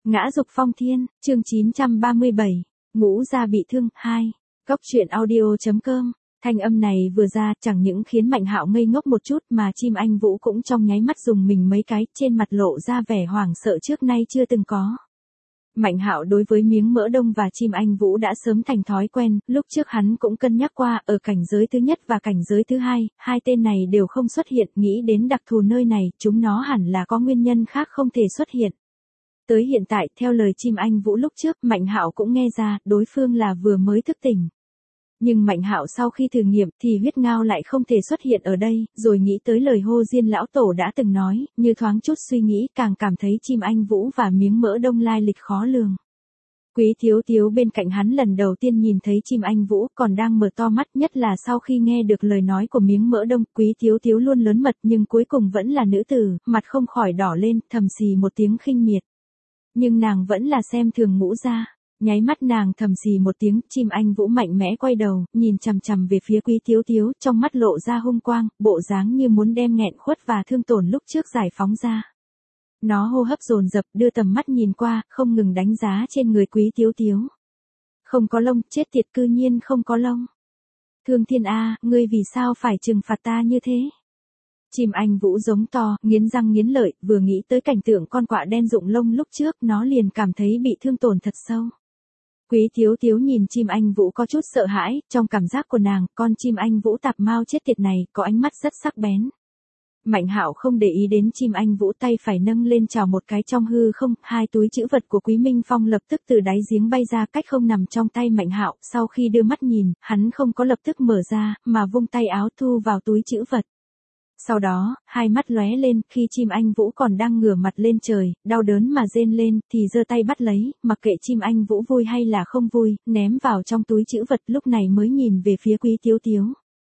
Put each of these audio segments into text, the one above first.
Ngã dục phong thiên, chương 937, ngũ gia bị thương, 2. Cốc truyện audio.com. Thanh âm này vừa ra chẳng những khiến Mạnh Hạo ngây ngốc một chút mà chim anh Vũ cũng trong nháy mắt dùng mình mấy cái, trên mặt lộ ra vẻ hoảng sợ trước nay chưa từng có. Mạnh Hạo đối với miếng mỡ đông và chim anh Vũ đã sớm thành thói quen, lúc trước hắn cũng cân nhắc qua, ở cảnh giới thứ nhất và cảnh giới thứ hai, hai tên này đều không xuất hiện, nghĩ đến đặc thù nơi này, chúng nó hẳn là có nguyên nhân khác không thể xuất hiện. Tới hiện tại, theo lời chim anh Vũ lúc trước, Mạnh Hạo cũng nghe ra, đối phương là vừa mới thức tỉnh. Nhưng Mạnh Hạo sau khi thử nghiệm thì huyết ngao lại không thể xuất hiện ở đây, rồi nghĩ tới lời Hô Diên lão tổ đã từng nói, như thoáng chút suy nghĩ càng cảm thấy chim anh Vũ và miếng mỡ đông lai lịch khó lường. Quý Thiếu Thiếu bên cạnh hắn lần đầu tiên nhìn thấy chim anh Vũ còn đang mở to mắt, nhất là sau khi nghe được lời nói của miếng mỡ đông. Quý Thiếu Thiếu luôn lớn mật nhưng cuối cùng vẫn là nữ tử, mặt không khỏi đỏ lên, thầm xì một tiếng khinh miệt. Nhưng nàng vẫn là xem thường Ngũ gia. Nháy mắt nàng thầm xì một tiếng, chim anh Vũ mạnh mẽ quay đầu, nhìn chằm chằm về phía Quý Thiếu Thiếu, trong mắt lộ ra hung quang, bộ dáng như muốn đem nghẹn khuất và thương tổn lúc trước giải phóng ra. Nó hô hấp dồn dập, đưa tầm mắt nhìn qua, không ngừng đánh giá trên người Quý Thiếu Thiếu. Không có lông, chết tiệt, cư nhiên không có lông. Thương Thiên A, ngươi vì sao phải trừng phạt ta như thế? Chim anh Vũ giống to, nghiến răng nghiến lợi, vừa nghĩ tới cảnh tượng con quạ đen rụng lông lúc trước, nó liền cảm thấy bị thương tổn thật sâu. Quý Thiếu Thiếu nhìn chim anh Vũ có chút sợ hãi, trong cảm giác của nàng, con chim anh Vũ tạp mau chết tiệt này, có ánh mắt rất sắc bén. Mạnh Hạo không để ý đến chim anh Vũ, tay phải nâng lên chào một cái trong hư không, hai túi trữ vật của Quý Minh Phong lập tức từ đáy giếng bay ra, cách không nằm trong tay Mạnh Hạo, sau khi đưa mắt nhìn, hắn không có lập tức mở ra, mà vung tay áo thu vào túi trữ vật. Sau đó, hai mắt lóe lên, khi chim anh Vũ còn đang ngửa mặt lên trời, đau đớn mà rên lên, thì giơ tay bắt lấy, mặc kệ chim anh Vũ vui hay là không vui, ném vào trong túi trữ vật, lúc này mới nhìn về phía Quý Thiếu Thiếu.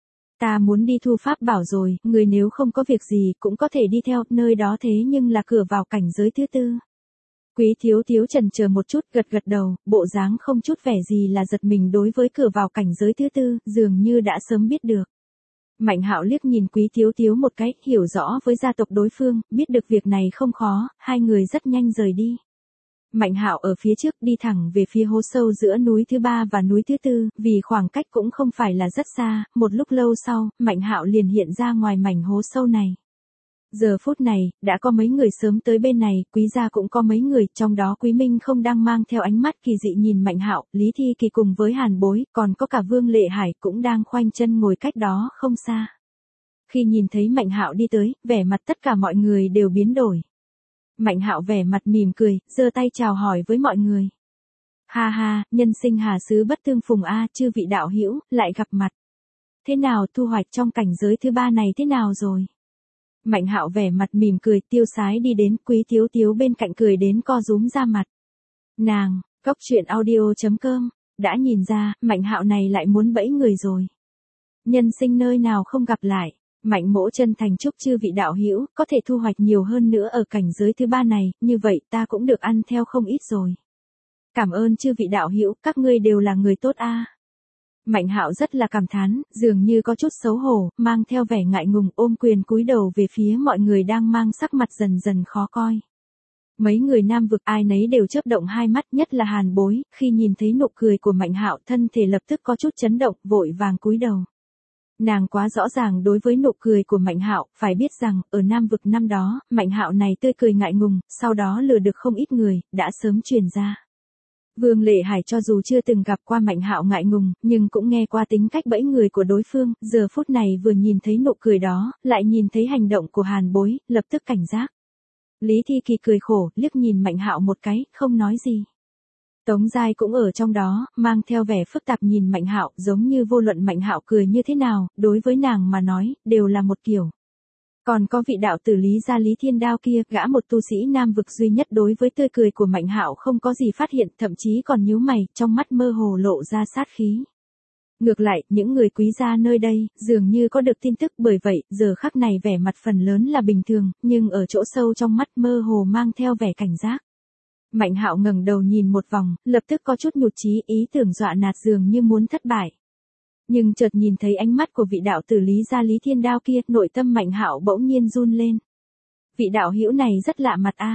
Ta muốn đi thu pháp bảo rồi, người nếu không có việc gì, cũng có thể đi theo, nơi đó thế nhưng là cửa vào cảnh giới thứ tư. Quý Thiếu Thiếu chần chờ một chút, gật gật đầu, bộ dáng không chút vẻ gì là giật mình đối với cửa vào cảnh giới thứ tư, dường như đã sớm biết được. Mạnh Hạo liếc nhìn Quý Thiếu Thiếu một cái, hiểu rõ với gia tộc đối phương, biết được việc này không khó, hai người rất nhanh rời đi. Mạnh Hạo ở phía trước đi thẳng về phía hố sâu giữa núi thứ ba và núi thứ tư, vì khoảng cách cũng không phải là rất xa, một lúc lâu sau, Mạnh Hạo liền hiện ra ngoài mảnh hố sâu này. Giờ phút này, đã có mấy người sớm tới bên này, Quý gia cũng có mấy người, trong đó Quý Minh không đang mang theo ánh mắt kỳ dị nhìn Mạnh Hạo, Lý Thi Kỳ cùng với Hàn Bối, còn có cả Vương Lệ Hải cũng đang khoanh chân ngồi cách đó không xa. Khi nhìn thấy Mạnh Hạo đi tới, vẻ mặt tất cả mọi người đều biến đổi. Mạnh Hạo vẻ mặt mỉm cười, giơ tay chào hỏi với mọi người. Ha ha, nhân sinh hà xứ bất tương phùng a, chư vị đạo hữu, lại gặp mặt. Thế nào, thu hoạch trong cảnh giới thứ ba này thế nào rồi? Mạnh Hạo vẻ mặt mỉm cười, tiêu sái đi đến, Quý Thiếu Thiếu bên cạnh cười đến co rúm ra mặt. Nàng, Cốc truyện audio.com, đã nhìn ra, Mạnh Hạo này lại muốn bẫy người rồi. Nhân sinh nơi nào không gặp lại, Mạnh Mỗ chân thành chúc chư vị đạo hữu có thể thu hoạch nhiều hơn nữa ở cảnh giới thứ ba này, như vậy ta cũng được ăn theo không ít rồi. Cảm ơn chư vị đạo hữu, các ngươi đều là người tốt a. Mạnh Hạo rất là cảm thán, dường như có chút xấu hổ, mang theo vẻ ngại ngùng, ôm quyền cúi đầu về phía mọi người đang mang sắc mặt dần dần khó coi. Mấy người Nam vực ai nấy đều chớp động hai mắt, nhất là Hàn Bối, khi nhìn thấy nụ cười của Mạnh Hạo, thân thể lập tức có chút chấn động, vội vàng cúi đầu. Nàng quá rõ ràng đối với nụ cười của Mạnh Hạo, phải biết rằng, ở Nam vực năm đó, Mạnh Hạo này tươi cười ngại ngùng, sau đó lừa được không ít người, đã sớm truyền ra. Vương Lệ Hải cho dù chưa từng gặp qua Mạnh Hạo ngại ngùng, nhưng cũng nghe qua tính cách bẫy người của đối phương, giờ phút này vừa nhìn thấy nụ cười đó, lại nhìn thấy hành động của Hàn Bối, lập tức cảnh giác. Lý Thi Kỳ cười khổ, liếc nhìn Mạnh Hạo một cái, không nói gì. Tống Giai cũng ở trong đó, mang theo vẻ phức tạp nhìn Mạnh Hạo, giống như vô luận Mạnh Hạo cười như thế nào, đối với nàng mà nói, đều là một kiểu. Còn có vị đạo tử Lý gia Lý Thiên Đao kia, gã một tu sĩ Nam vực duy nhất đối với tươi cười của Mạnh Hạo không có gì phát hiện, thậm chí còn nhíu mày, trong mắt mơ hồ lộ ra sát khí. Ngược lại, những người Quý gia nơi đây, dường như có được tin tức, bởi vậy, giờ khắc này vẻ mặt phần lớn là bình thường, nhưng ở chỗ sâu trong mắt mơ hồ mang theo vẻ cảnh giác. Mạnh Hạo ngẩng đầu nhìn một vòng, lập tức có chút nhụt chí, ý tưởng dọa nạt dường như muốn thất bại. Nhưng chợt nhìn thấy ánh mắt của vị đạo tử Lý gia Lý Thiên Đao kia, nội tâm Mạnh Hạo bỗng nhiên run lên. Vị đạo hữu này rất lạ mặt a.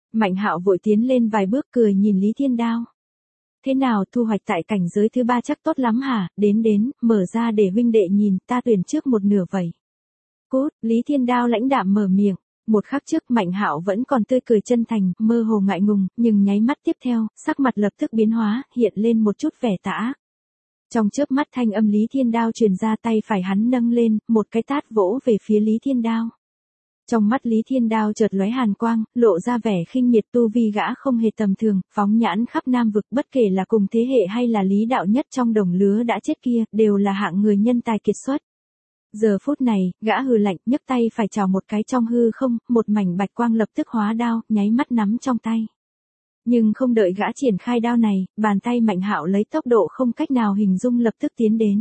Mạnh Hạo vội tiến lên vài bước cười nhìn Lý Thiên Đao. Thế nào, thu hoạch tại cảnh giới thứ 3 chắc tốt lắm hả? Đến, mở ra để huynh đệ nhìn, ta tuyển trước một nửa vậy. Cút, Lý Thiên Đao lãnh đạm mở miệng. Một khắc trước Mạnh Hạo vẫn còn tươi cười chân thành, mơ hồ ngại ngùng, nhưng nháy mắt tiếp theo, sắc mặt lập tức biến hóa, hiện lên một chút vẻ tà ác. Trong chớp mắt thanh âm Lý Thiên Đao truyền ra, tay phải hắn nâng lên, một cái tát vỗ về phía Lý Thiên Đao. Trong mắt Lý Thiên Đao chợt lóe hàn quang, lộ ra vẻ khinh miệt, tu vi gã không hề tầm thường, phóng nhãn khắp Nam vực, bất kể là cùng thế hệ hay là Lý đạo nhất trong đồng lứa đã chết kia, đều là hạng người nhân tài kiệt xuất. Giờ phút này, gã hừ lạnh, nhấc tay phải chào một cái trong hư không, một mảnh bạch quang lập tức hóa đao, nháy mắt nắm trong tay. Nhưng không đợi gã triển khai đao này, bàn tay Mạnh Hạo lấy tốc độ không cách nào hình dung lập tức tiến đến.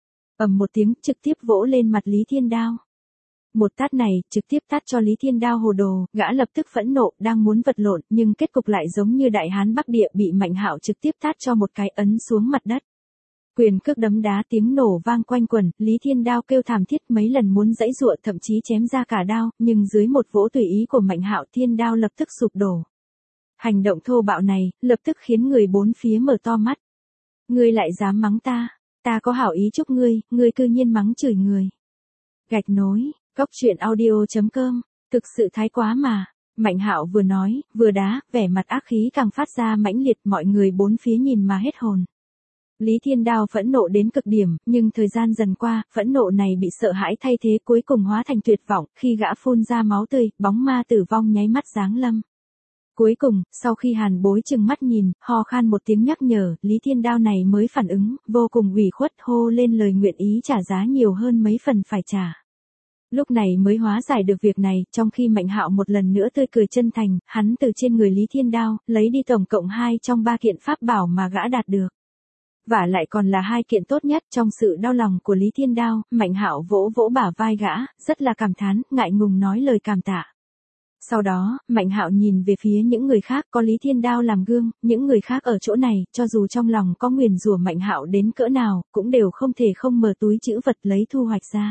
Ầm một tiếng, trực tiếp vỗ lên mặt Lý Thiên Đao. Một tát này, trực tiếp tát cho Lý Thiên Đao hồ đồ, gã lập tức phẫn nộ, đang muốn vật lộn, nhưng kết cục lại giống như đại hán Bắc Địa bị Mạnh Hạo trực tiếp tát cho một cái ấn xuống mặt đất. Quyền cước đấm đá tiếng nổ vang quanh quẩn, Lý Thiên Đao kêu thảm thiết mấy lần muốn giãy giụa, thậm chí chém ra cả đao, nhưng dưới một vỗ tùy ý của Mạnh Hạo, Thiên Đao lập tức sụp đổ. Hành động thô bạo này, lập tức khiến người bốn phía mở to mắt. Ngươi lại dám mắng ta có hảo ý chúc ngươi cư nhiên mắng chửi người. Gạch nối, Cốc truyện audio.com, thực sự thái quá mà. Mạnh Hạo vừa nói, vừa đá, vẻ mặt ác khí càng phát ra mãnh liệt, mọi người bốn phía nhìn mà hết hồn. Lý Thiên Đao phẫn nộ đến cực điểm, nhưng thời gian dần qua, phẫn nộ này bị sợ hãi thay thế, cuối cùng hóa thành tuyệt vọng, khi gã phun ra máu tươi, bóng ma tử vong nháy mắt giáng lâm. Cuối cùng, sau khi Hàn Bối chừng mắt nhìn, ho khan một tiếng nhắc nhở, Lý Thiên Đao này mới phản ứng, vô cùng ủy khuất, hô lên lời nguyện ý trả giá nhiều hơn mấy phần phải trả. Lúc này mới hóa giải được việc này, trong khi Mạnh Hạo một lần nữa tươi cười chân thành, hắn từ trên người Lý Thiên Đao, lấy đi tổng cộng 2 trong 3 kiện pháp bảo mà gã đạt được. Và lại còn là 2 kiện tốt nhất. Trong sự đau lòng của Lý Thiên Đao, Mạnh Hạo vỗ vỗ bả vai gã, rất là cảm thán, ngại ngùng nói lời cảm tạ. Sau đó, Mạnh Hạo nhìn về phía những người khác, có Lý Thiên Đao làm gương, những người khác ở chỗ này, cho dù trong lòng có nguyền rủa Mạnh Hạo đến cỡ nào, cũng đều không thể không mở túi trữ vật lấy thu hoạch ra.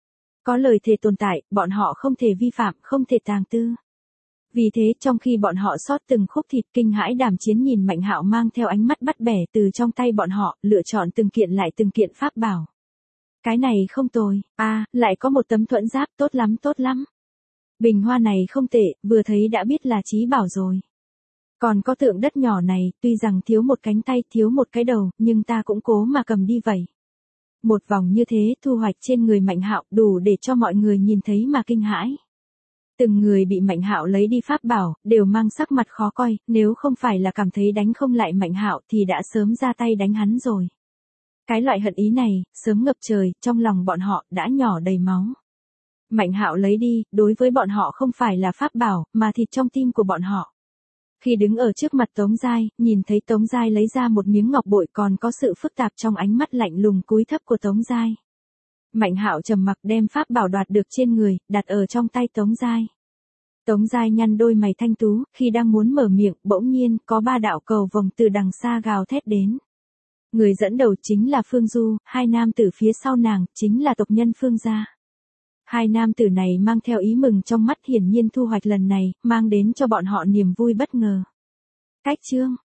Có lời thề tồn tại, bọn họ không thể vi phạm, không thể tàng tư. Vì thế, trong khi bọn họ xót từng khúc thịt, kinh hãi đàm chiến nhìn Mạnh Hạo mang theo ánh mắt bắt bẻ từ trong tay bọn họ, lựa chọn từng kiện lại từng kiện pháp bảo. Cái này không tồi, lại có một tấm thuẫn giáp, tốt lắm. Bình hoa này không tệ, vừa thấy đã biết là chí bảo rồi. Còn có tượng đất nhỏ này, tuy rằng thiếu một cánh tay, thiếu một cái đầu, nhưng ta cũng cố mà cầm đi vậy. Một vòng như thế, thu hoạch trên người Mạnh Hạo, đủ để cho mọi người nhìn thấy mà kinh hãi. Từng người bị Mạnh Hạo lấy đi pháp bảo, đều mang sắc mặt khó coi, nếu không phải là cảm thấy đánh không lại Mạnh Hạo thì đã sớm ra tay đánh hắn rồi. Cái loại hận ý này, sớm ngập trời, trong lòng bọn họ, đã nhỏ đầy máu. Mạnh Hạo lấy đi, đối với bọn họ không phải là pháp bảo, mà thịt trong tim của bọn họ. Khi đứng ở trước mặt Tống Giai, nhìn thấy Tống Giai lấy ra một miếng ngọc bội, còn có sự phức tạp trong ánh mắt lạnh lùng cúi thấp của Tống Giai. Mạnh Hạo trầm mặc đem pháp bảo đoạt được trên người, đặt ở trong tay Tống Giai. Tống Giai nhăn đôi mày thanh tú, khi đang muốn mở miệng, bỗng nhiên, có 3 đạo cầu vồng từ đằng xa gào thét đến. Người dẫn đầu chính là Phương Du, 2 nam tử phía sau nàng, chính là tộc nhân Phương gia. 2 nam tử này mang theo ý mừng trong mắt, hiển nhiên thu hoạch lần này, mang đến cho bọn họ niềm vui bất ngờ. Cách chương